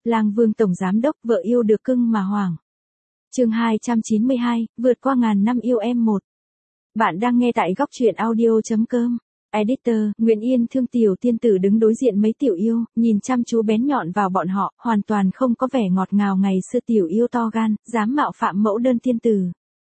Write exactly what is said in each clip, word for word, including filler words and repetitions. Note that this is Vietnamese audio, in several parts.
Lang Vương tổng giám đốc, vợ yêu được cưng mà hoảng. Chương hai trăm chín mươi hai, vượt qua ngàn năm yêu em một. Bạn đang nghe tại góc truyện audio chấm com. Editor, Nguyễn Yên thương tiểu tiên tử đứng đối diện mấy tiểu yêu, nhìn chăm chú bén nhọn vào bọn họ, hoàn toàn không có vẻ ngọt ngào ngày xưa tiểu yêu to gan, dám mạo phạm mẫu đơn tiên tử.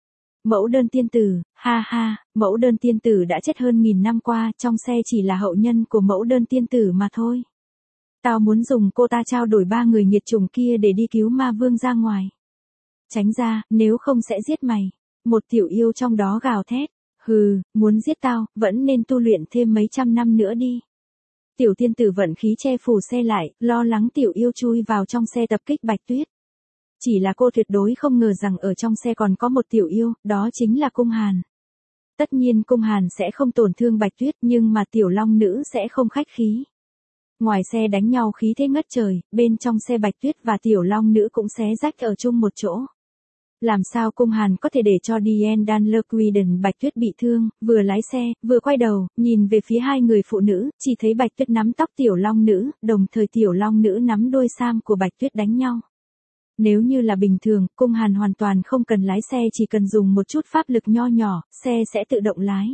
Mẫu đơn tiên tử, ha ha, mẫu đơn tiên tử đã chết hơn nghìn năm qua, trong xe chỉ là hậu nhân của mẫu đơn tiên tử mà thôi. Tao muốn dùng cô ta trao đổi ba người nghiệt chủng kia để đi cứu ma vương ra ngoài. Tránh ra, nếu không sẽ giết mày. Một tiểu yêu trong đó gào thét. Hừ, muốn giết tao, vẫn nên tu luyện thêm mấy trăm năm nữa đi. Tiểu tiên tử vận khí che phủ xe lại, lo lắng tiểu yêu chui vào trong xe tập kích Bạch Tuyết. Chỉ là cô tuyệt đối không ngờ rằng ở trong xe còn có một tiểu yêu, đó chính là Cung Hàn. Tất nhiên Cung Hàn sẽ không tổn thương Bạch Tuyết, nhưng mà tiểu long nữ sẽ không khách khí. Ngoài xe đánh nhau khí thế ngất trời, bên trong xe Bạch Tuyết và tiểu long nữ cũng xé rách ở chung một chỗ. Làm sao Cung Hàn có thể để cho Diane Danlerquiden Bạch Tuyết bị thương, vừa lái xe, vừa quay đầu, nhìn về phía hai người phụ nữ, chỉ thấy Bạch Tuyết nắm tóc tiểu long nữ, đồng thời tiểu long nữ nắm đôi sam của Bạch Tuyết đánh nhau. Nếu như là bình thường, Cung Hàn hoàn toàn không cần lái xe, chỉ cần dùng một chút pháp lực nho nhỏ, xe sẽ tự động lái.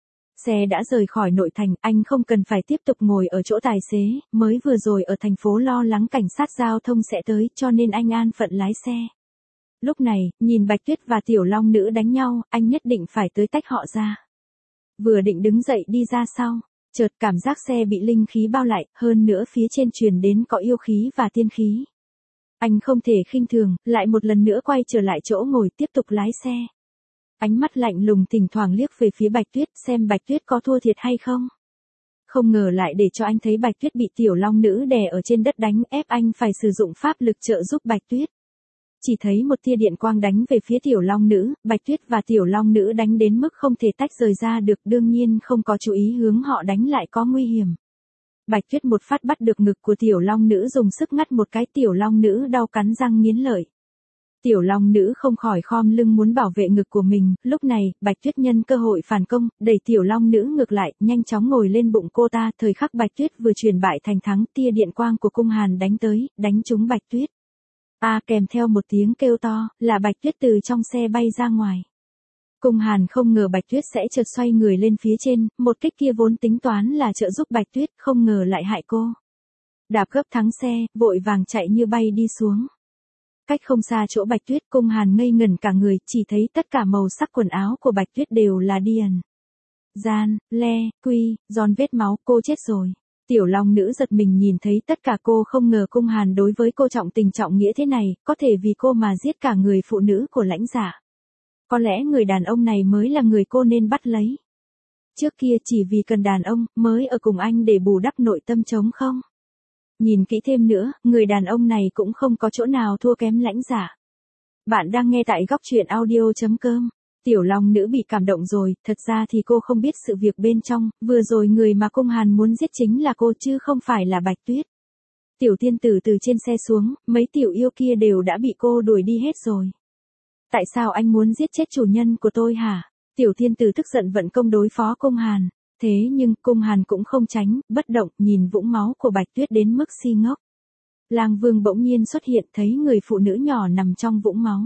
Xe đã rời khỏi nội thành, anh không cần phải tiếp tục ngồi ở chỗ tài xế, mới vừa rồi ở thành phố lo lắng cảnh sát giao thông sẽ tới, cho nên anh an phận lái xe. Lúc này, nhìn Bạch Tuyết và tiểu long nữ đánh nhau, anh nhất định phải tới tách họ ra. Vừa định đứng dậy đi ra sau, chợt cảm giác xe bị linh khí bao lại, hơn nữa phía trên truyền đến có yêu khí và tiên khí. Anh không thể khinh thường, lại một lần nữa quay trở lại chỗ ngồi tiếp tục lái xe. Ánh mắt lạnh lùng thỉnh thoảng liếc về phía Bạch Tuyết xem Bạch Tuyết có thua thiệt hay không. Không ngờ lại để cho anh thấy Bạch Tuyết bị tiểu long nữ đè ở trên đất đánh ép anh phải sử dụng pháp lực trợ giúp Bạch Tuyết. Chỉ thấy một tia điện quang đánh về phía tiểu long nữ, Bạch Tuyết và tiểu long nữ đánh đến mức không thể tách rời ra được, đương nhiên không có chú ý hướng họ đánh lại có nguy hiểm. Bạch Tuyết một phát bắt được ngực của tiểu long nữ dùng sức ngắt một cái, tiểu long nữ đau cắn răng nghiến lợi. Tiểu long nữ không khỏi khom lưng muốn bảo vệ ngực của mình, lúc này, Bạch Tuyết nhân cơ hội phản công, đẩy tiểu long nữ ngược lại, nhanh chóng ngồi lên bụng cô ta, thời khắc Bạch Tuyết vừa chuyển bại thành thắng, tia điện quang của Cung Hàn đánh tới, đánh trúng Bạch Tuyết. A à, kèm theo một tiếng kêu to, là Bạch Tuyết từ trong xe bay ra ngoài. Cung Hàn không ngờ Bạch Tuyết sẽ chợt xoay người lên phía trên, một kích kia vốn tính toán là trợ giúp Bạch Tuyết, không ngờ lại hại cô. Đạp gấp thắng xe, vội vàng chạy như bay đi xuống. Cách không xa chỗ Bạch Tuyết, Cung Hàn ngây ngẩn cả người, chỉ thấy tất cả màu sắc quần áo của Bạch Tuyết đều là điền. Gian, le, quy, giòn vết máu, cô chết rồi. Tiểu long nữ giật mình nhìn thấy tất cả, cô không ngờ Cung Hàn đối với cô trọng tình trọng nghĩa thế này, có thể vì cô mà giết cả người phụ nữ của lãnh giả. Có lẽ người đàn ông này mới là người cô nên bắt lấy. Trước kia chỉ vì cần đàn ông, mới ở cùng anh để bù đắp nội tâm trống không. Nhìn kỹ thêm nữa, người đàn ông này cũng không có chỗ nào thua kém lãnh giả. Bạn đang nghe tại góc truyện audio chấm com. Tiểu long nữ bị cảm động rồi, thật ra thì cô không biết sự việc bên trong, vừa rồi người mà Cung Hàn muốn giết chính là cô chứ không phải là Bạch Tuyết. Tiểu tiên tử từ trên xe xuống, mấy tiểu yêu kia đều đã bị cô đuổi đi hết rồi. Tại sao anh muốn giết chết chủ nhân của tôi hả? Tiểu tiên tử tức giận vận công đối phó Cung Hàn. Thế nhưng, Cung Hàn cũng không tránh, bất động, nhìn vũng máu của Bạch Tuyết đến mức si ngốc. Lang Vương bỗng nhiên xuất hiện, thấy người phụ nữ nhỏ nằm trong vũng máu.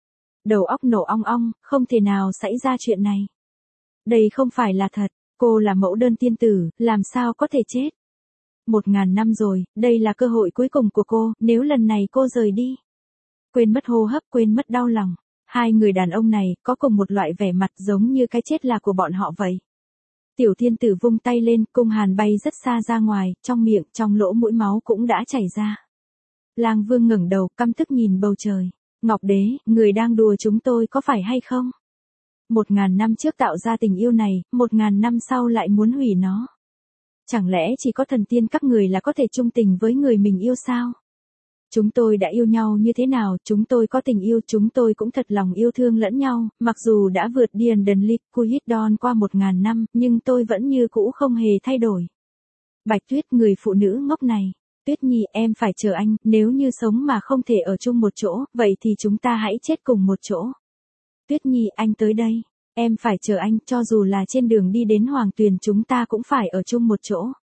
Đầu óc nổ ong ong, không thể nào xảy ra chuyện này. Đây không phải là thật, cô là mẫu đơn tiên tử, làm sao có thể chết. Một ngàn năm rồi, đây là cơ hội cuối cùng của cô, nếu lần này cô rời đi. Quên mất hô hấp, quên mất đau lòng. Hai người đàn ông này, có cùng một loại vẻ mặt giống như cái chết là của bọn họ vậy. Tiểu tiên tử vung tay lên, Cung Hàn bay rất xa ra ngoài, trong miệng, trong lỗ mũi máu cũng đã chảy ra. Lang Vương ngẩng đầu, căm tức nhìn bầu trời. Ngọc Đế, người đang đùa chúng tôi có phải hay không? Một ngàn năm trước tạo ra tình yêu này, một ngàn năm sau lại muốn hủy nó. Chẳng lẽ chỉ có thần tiên các người là có thể chung tình với người mình yêu sao? Chúng tôi đã yêu nhau như thế nào, chúng tôi có tình yêu, chúng tôi cũng thật lòng yêu thương lẫn nhau, mặc dù đã vượt Điền Đần Ly, Cuhitdon qua một ngàn năm, nhưng tôi vẫn như cũ không hề thay đổi. Bạch Tuyết, người phụ nữ ngốc này. Tuyết Nhi, em phải chờ anh, nếu như sống mà không thể ở chung một chỗ, vậy thì chúng ta hãy chết cùng một chỗ. Tuyết Nhi, anh tới đây. Em phải chờ anh, cho dù là trên đường đi đến Hoàng Tuyền chúng ta cũng phải ở chung một chỗ.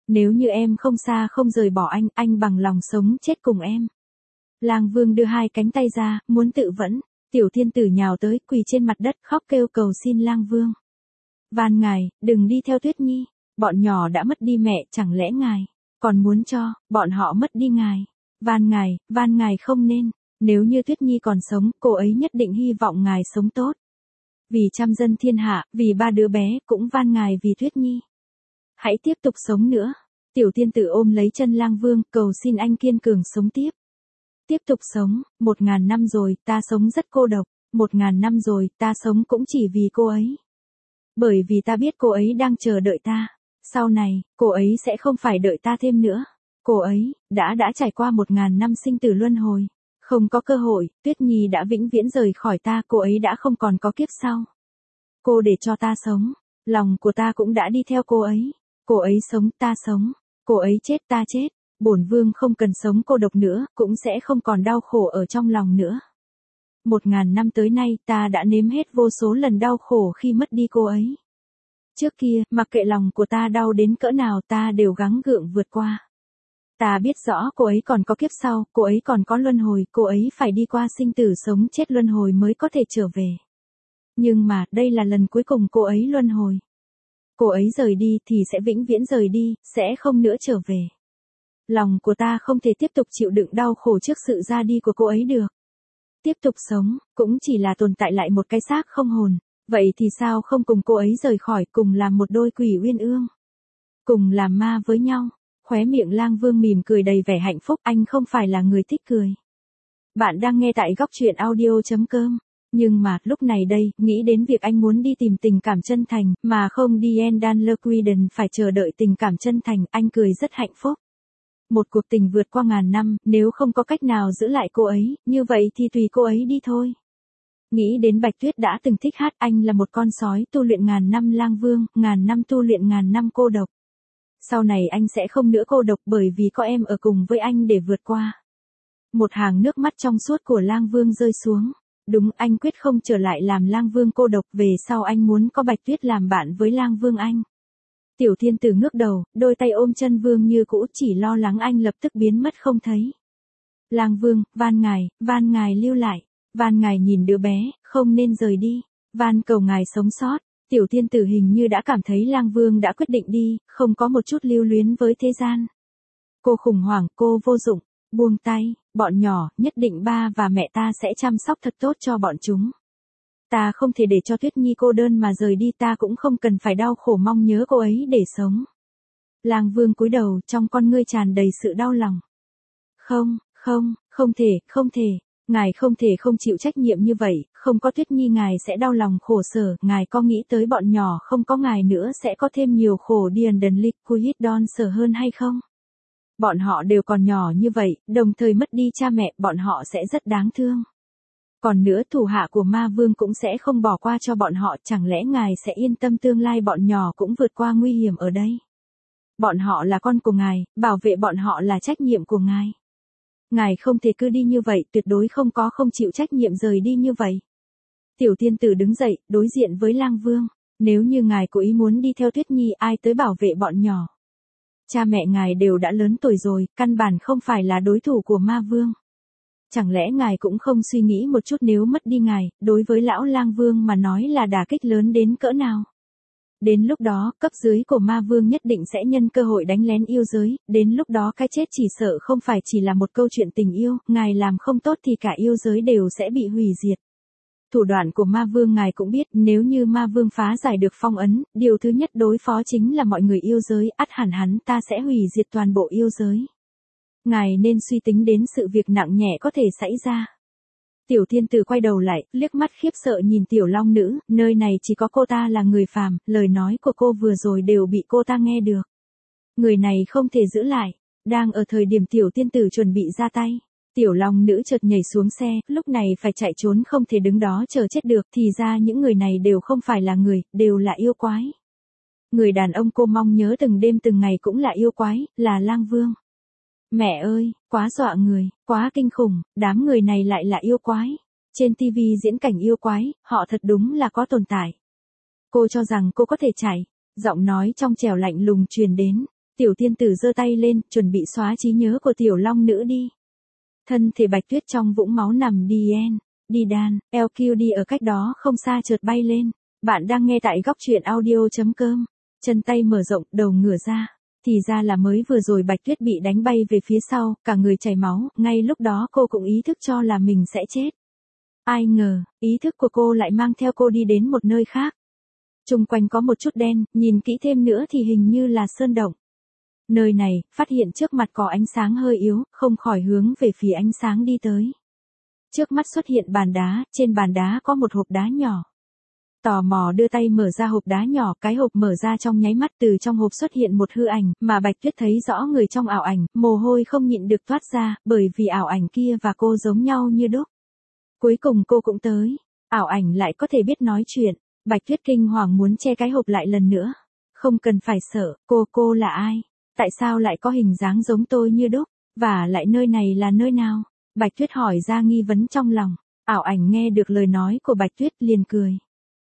Nếu như em không xa không rời bỏ anh, anh bằng lòng sống chết cùng em. Lang Vương đưa hai cánh tay ra, muốn tự vẫn. Tiểu Thiên Tử nhào tới, quỳ trên mặt đất, khóc kêu cầu xin Lang Vương. Van ngài, đừng đi theo Tuyết Nhi. Bọn nhỏ đã mất đi mẹ, chẳng lẽ ngài còn muốn cho bọn họ mất đi ngài? Van ngài, van ngài không nên. Nếu như Tuyết Nhi còn sống, cô ấy nhất định hy vọng ngài sống tốt. Vì trăm dân thiên hạ, vì ba đứa bé, cũng van ngài vì Tuyết Nhi. Hãy tiếp tục sống nữa. Tiểu Thiên Tử ôm lấy chân Lang Vương, cầu xin anh kiên cường sống tiếp. Tiếp tục sống, một ngàn năm rồi, ta sống rất cô độc, một ngàn năm rồi, ta sống cũng chỉ vì cô ấy. Bởi vì ta biết cô ấy đang chờ đợi ta. Sau này, cô ấy sẽ không phải đợi ta thêm nữa. Cô ấy, đã đã trải qua một ngàn năm sinh tử luân hồi. Không có cơ hội, Tuyết Nhi đã vĩnh viễn rời khỏi ta, cô ấy đã không còn có kiếp sau. Cô để cho ta sống, lòng của ta cũng đã đi theo cô ấy. Cô ấy sống, ta sống. Cô ấy chết, ta chết. Bổn Vương không cần sống cô độc nữa, cũng sẽ không còn đau khổ ở trong lòng nữa. Một ngàn năm tới nay, ta đã nếm hết vô số lần đau khổ khi mất đi cô ấy. Trước kia, mặc kệ lòng của ta đau đến cỡ nào, ta đều gắng gượng vượt qua. Ta biết rõ cô ấy còn có kiếp sau, cô ấy còn có luân hồi, cô ấy phải đi qua sinh tử sống chết luân hồi mới có thể trở về. Nhưng mà, đây là lần cuối cùng cô ấy luân hồi. Cô ấy rời đi thì sẽ vĩnh viễn rời đi, sẽ không nữa trở về. Lòng của ta không thể tiếp tục chịu đựng đau khổ trước sự ra đi của cô ấy được. Tiếp tục sống, cũng chỉ là tồn tại lại một cái xác không hồn. Vậy thì sao không cùng cô ấy rời khỏi, cùng làm một đôi quỷ uyên ương. Cùng làm ma với nhau. Khóe miệng Lang Vương mỉm cười đầy vẻ hạnh phúc, anh không phải là người thích cười. Bạn đang nghe tại góc truyện audio chấm com. Nhưng mà, lúc này đây, nghĩ đến việc anh muốn đi tìm tình cảm chân thành, mà không đi Endan Lequiden phải chờ đợi tình cảm chân thành, anh cười rất hạnh phúc. Một cuộc tình vượt qua ngàn năm, nếu không có cách nào giữ lại cô ấy, như vậy thì tùy cô ấy đi thôi. Nghĩ đến Bạch Tuyết đã từng thích hát, anh là một con sói tu luyện ngàn năm Lang Vương, ngàn năm tu luyện ngàn năm cô độc. Sau này anh sẽ không nữa cô độc bởi vì có em ở cùng với anh để vượt qua. Một hàng nước mắt trong suốt của Lang Vương rơi xuống. Đúng, anh quyết không trở lại làm Lang Vương cô độc, về sau anh muốn có Bạch Tuyết làm bạn với Lang Vương anh. Tiểu Thiên Tử ngước đầu, đôi tay ôm chân Vương như cũ, chỉ lo lắng anh lập tức biến mất không thấy. Lang Vương, van ngài, van ngài lưu lại, van ngài nhìn đứa bé, không nên rời đi, van cầu ngài sống sót. Tiểu Thiên Tử hình như đã cảm thấy Lang Vương đã quyết định đi, không có một chút lưu luyến với thế gian. Cô khủng hoảng, cô vô dụng, buông tay, bọn nhỏ, nhất định ba và mẹ ta sẽ chăm sóc thật tốt cho bọn chúng. Ta không thể để cho Tuyết Nhi cô đơn mà rời đi, ta cũng không cần phải đau khổ mong nhớ cô ấy để sống. Lang Vương cúi đầu, trong con ngươi tràn đầy sự đau lòng. Không, không, không thể, không thể, ngài không thể không chịu trách nhiệm như vậy, không có Tuyết Nhi ngài sẽ đau lòng khổ sở, ngài có nghĩ tới bọn nhỏ không có ngài nữa sẽ có thêm nhiều khổ điền đần lịch quýt đon sở hơn hay không? Bọn họ đều còn nhỏ như vậy, đồng thời mất đi cha mẹ, bọn họ sẽ rất đáng thương. Còn nữa, thủ hạ của Ma Vương cũng sẽ không bỏ qua cho bọn họ, chẳng lẽ ngài sẽ yên tâm tương lai bọn nhỏ cũng vượt qua nguy hiểm ở đây? Bọn họ là con của ngài, bảo vệ bọn họ là trách nhiệm của ngài. Ngài không thể cứ đi như vậy, tuyệt đối không có không chịu trách nhiệm rời đi như vậy. Tiểu Thiên Tử đứng dậy, đối diện với Lang Vương. Nếu như ngài cố ý muốn đi theo Tuyết Nhi, ai tới bảo vệ bọn nhỏ? Cha mẹ ngài đều đã lớn tuổi rồi, căn bản không phải là đối thủ của Ma Vương. Chẳng lẽ ngài cũng không suy nghĩ một chút nếu mất đi ngài, đối với lão Lang Vương mà nói là đả kích lớn đến cỡ nào? Đến lúc đó, cấp dưới của Ma Vương nhất định sẽ nhân cơ hội đánh lén yêu giới, đến lúc đó cái chết chỉ sợ không phải chỉ là một câu chuyện tình yêu, ngài làm không tốt thì cả yêu giới đều sẽ bị hủy diệt. Thủ đoạn của Ma Vương ngài cũng biết, nếu như Ma Vương phá giải được phong ấn, điều thứ nhất đối phó chính là mọi người yêu giới, ắt hẳn hắn ta sẽ hủy diệt toàn bộ yêu giới. Ngài nên suy tính đến sự việc nặng nhẹ có thể xảy ra. Tiểu Thiên Tử quay đầu lại, liếc mắt khiếp sợ nhìn Tiểu Long Nữ, nơi này chỉ có cô ta là người phàm, lời nói của cô vừa rồi đều bị cô ta nghe được. Người này không thể giữ lại, đang ở thời điểm Tiểu Thiên Tử chuẩn bị ra tay. Tiểu Long Nữ chợt nhảy xuống xe, lúc này phải chạy trốn không thể đứng đó chờ chết được, thì ra những người này đều không phải là người, đều là yêu quái. Người đàn ông cô mong nhớ từng đêm từng ngày cũng là yêu quái, là Lang Vương. Mẹ ơi, quá dọa người, quá kinh khủng, đám người này lại là yêu quái. Trên ti vi diễn cảnh yêu quái, họ thật đúng là có tồn tại. Cô cho rằng cô có thể chạy, giọng nói trong trẻo lạnh lùng truyền đến. Tiểu tiên tử giơ tay lên, chuẩn bị xóa trí nhớ của tiểu long nữ đi. Thân thể Bạch Tuyết trong vũng máu nằm Dien, đi đàn, lờ quy đê ở cách đó không xa chợt bay lên. Bạn đang nghe tại góc truyện audio.com. Chân tay mở rộng, đầu ngửa ra. Thì ra là mới vừa rồi Bạch Tuyết bị đánh bay về phía sau, cả người chảy máu, ngay lúc đó cô cũng ý thức cho là mình sẽ chết. Ai ngờ, ý thức của cô lại mang theo cô đi đến một nơi khác. Xung quanh có một chút đen, nhìn kỹ thêm nữa thì hình như là sơn động. Nơi này, phát hiện trước mặt có ánh sáng hơi yếu, không khỏi hướng về phía ánh sáng đi tới. Trước mắt xuất hiện bàn đá, trên bàn đá có một hộp đá nhỏ. Tò mò đưa tay mở ra hộp đá nhỏ, cái hộp mở ra trong nháy mắt, từ trong hộp xuất hiện một hư ảnh, mà Bạch Tuyết thấy rõ người trong ảo ảnh, mồ hôi không nhịn được toát ra, bởi vì ảo ảnh kia và cô giống nhau như đúc. Cuối cùng cô cũng tới, ảo ảnh lại có thể biết nói chuyện. Bạch Tuyết kinh hoàng muốn che cái hộp lại lần nữa. Không cần phải sợ, cô, cô là ai? Tại sao lại có hình dáng giống tôi như đúc? Và lại nơi này là nơi nào? Bạch Tuyết hỏi ra nghi vấn trong lòng. Ảo ảnh nghe được lời nói của Bạch Tuyết liền cười.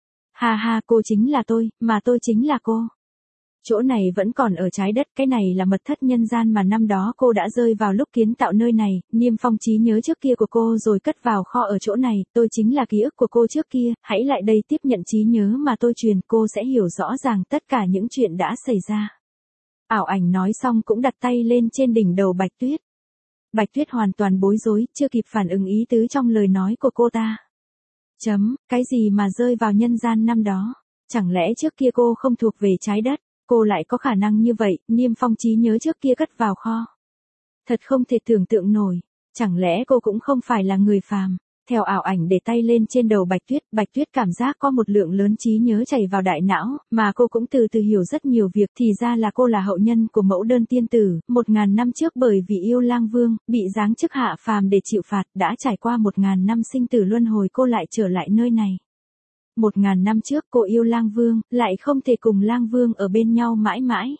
Ha ha, cô chính là tôi, mà tôi chính là cô. Chỗ này vẫn còn ở trái đất, cái này là mật thất nhân gian mà năm đó cô đã rơi vào lúc kiến tạo nơi này, niêm phong trí nhớ trước kia của cô rồi cất vào kho ở chỗ này, tôi chính là ký ức của cô trước kia, hãy lại đây tiếp nhận trí nhớ mà tôi truyền, cô sẽ hiểu rõ ràng tất cả những chuyện đã xảy ra. Ảo ảnh nói xong cũng đặt tay lên trên đỉnh đầu Bạch Tuyết. Bạch Tuyết hoàn toàn bối rối, chưa kịp phản ứng ý tứ trong lời nói của cô ta. Chấm, cái gì mà rơi vào nhân gian năm đó? Chẳng lẽ trước kia cô không thuộc về trái đất? Cô lại có khả năng như vậy, niêm phong trí nhớ trước kia cất vào kho. Thật không thể tưởng tượng nổi, chẳng lẽ cô cũng không phải là người phàm. Theo ảo ảnh để tay lên trên đầu Bạch Tuyết, Bạch Tuyết cảm giác có một lượng lớn trí nhớ chảy vào đại não, mà cô cũng từ từ hiểu rất nhiều việc, thì ra là cô là hậu nhân của mẫu đơn tiên tử, một ngàn năm trước bởi vì yêu lang vương, bị giáng chức hạ phàm để chịu phạt, đã trải qua một ngàn năm sinh tử luân hồi cô lại trở lại nơi này. Một ngàn năm trước cô yêu lang vương, lại không thể cùng lang vương ở bên nhau mãi mãi.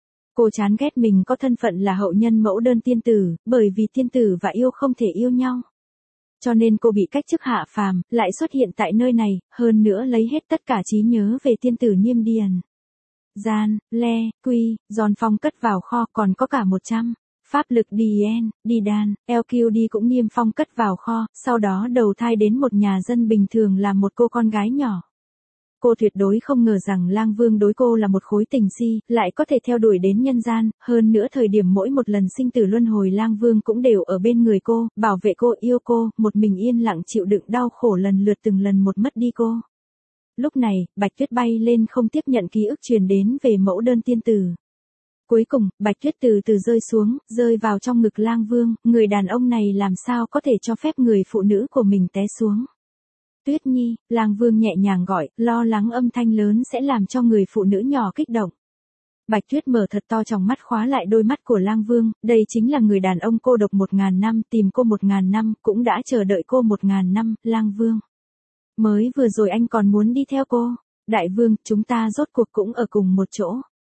Cô chán ghét mình có thân phận là hậu nhân mẫu đơn tiên tử, bởi vì tiên tử và yêu không thể yêu nhau. Cho nên cô bị cách chức hạ phàm, lại xuất hiện tại nơi này, hơn nữa lấy hết tất cả trí nhớ về tiên tử Niêm Điền. Gian, Le, Quy, Giòn Phong cất vào kho, còn có cả một trăm. Pháp lực Dien, đi đàn, lờ quy đê cũng niêm phong cất vào kho, sau đó đầu thai đến một nhà dân bình thường là một cô con gái nhỏ. Cô tuyệt đối không ngờ rằng lang vương đối cô là một khối tình si, lại có thể theo đuổi đến nhân gian, hơn nữa thời điểm mỗi một lần sinh tử luân hồi lang vương cũng đều ở bên người cô, bảo vệ cô, yêu cô, một mình yên lặng chịu đựng đau khổ lần lượt từng lần một mất đi cô. Lúc này, Bạch Tuyết bay lên không tiếp nhận ký ức truyền đến về mẫu đơn tiên tử. Cuối cùng, Bạch Tuyết từ từ rơi xuống, rơi vào trong ngực lang vương, người đàn ông này làm sao có thể cho phép người phụ nữ của mình té xuống. Tuyết Nhi, lang vương nhẹ nhàng gọi, lo lắng âm thanh lớn sẽ làm cho người phụ nữ nhỏ kích động. Bạch Tuyết mở thật to tròng mắt khóa lại đôi mắt của lang vương, đây chính là người đàn ông cô độc một ngàn năm, tìm cô một ngàn năm, cũng đã chờ đợi cô một ngàn năm, lang vương. Mới vừa rồi anh còn muốn đi theo cô. Đại vương, chúng ta rốt cuộc cũng ở cùng một chỗ.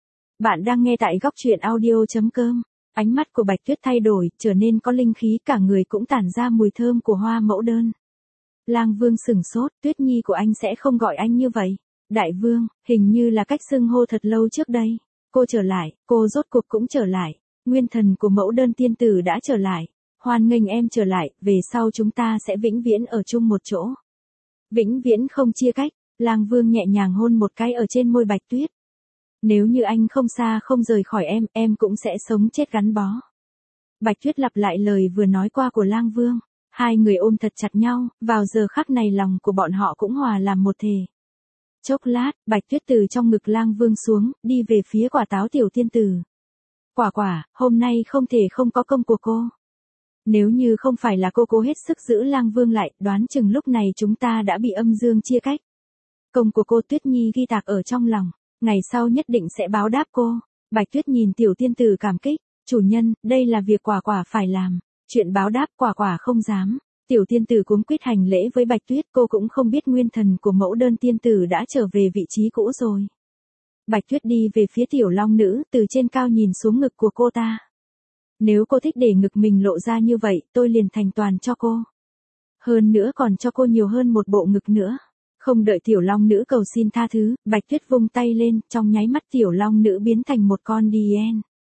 Bạn đang nghe tại góc truyện audio.com. Ánh mắt của Bạch Tuyết thay đổi, trở nên có linh khí, cả người cũng tản ra mùi thơm của hoa mẫu đơn. Lang vương sửng sốt, Tuyết Nhi của anh sẽ không gọi anh như vậy. Đại vương, hình như là cách xưng hô thật lâu trước đây. Cô trở lại, cô rốt cuộc cũng trở lại. Nguyên thần của mẫu đơn tiên tử đã trở lại. Hoan nghênh em trở lại, về sau chúng ta sẽ vĩnh viễn ở chung một chỗ. Vĩnh viễn không chia cách. Lang vương nhẹ nhàng hôn một cái ở trên môi Bạch Tuyết. Nếu như anh không xa không rời khỏi em, em cũng sẽ sống chết gắn bó. Bạch Tuyết lặp lại lời vừa nói qua của lang vương. Hai người ôm thật chặt nhau, vào giờ khắc này lòng của bọn họ cũng hòa làm một thể. Chốc lát, Bạch Tuyết từ trong ngực lang vương xuống, đi về phía quả táo tiểu tiên tử. Quả quả, hôm nay không thể không có công của cô. Nếu như không phải là cô cố hết sức giữ lang vương lại, đoán chừng lúc này chúng ta đã bị âm dương chia cách. Công của cô Tuyết Nhi ghi tạc ở trong lòng, ngày sau nhất định sẽ báo đáp cô. Bạch Tuyết nhìn tiểu tiên tử cảm kích, chủ nhân, đây là việc quả quả phải làm. Chuyện báo đáp quả quả không dám. Tiểu tiên tử cuống quýt hành lễ với Bạch Tuyết, cô cũng không biết nguyên thần của mẫu đơn tiên tử đã trở về vị trí cũ rồi. Bạch Tuyết đi về phía tiểu long nữ, từ trên cao nhìn xuống ngực của cô ta. Nếu cô thích để ngực mình lộ ra như vậy, tôi liền thành toàn cho cô. Hơn nữa còn cho cô nhiều hơn một bộ ngực nữa. Không đợi tiểu long nữ cầu xin tha thứ, Bạch Tuyết vung tay lên, trong nháy mắt tiểu long nữ biến thành một con Dien.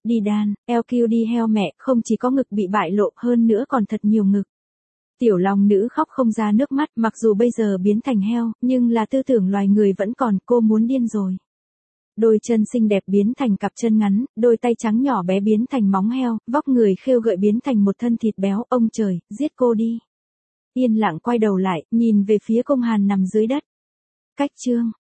Đi đan, eo kiu đi heo mẹ, không chỉ có ngực bị bại lộ hơn nữa còn thật nhiều ngực. Tiểu lòng nữ khóc không ra nước mắt, mặc dù bây giờ biến thành heo, nhưng là tư tưởng loài người vẫn còn, cô muốn điên rồi. Đôi chân xinh đẹp biến thành cặp chân ngắn, đôi tay trắng nhỏ bé biến thành móng heo, vóc người khêu gợi biến thành một thân thịt béo, ông trời, giết cô đi. Yên lặng quay đầu lại, nhìn về phía Công Hàn nằm dưới đất. Cách chương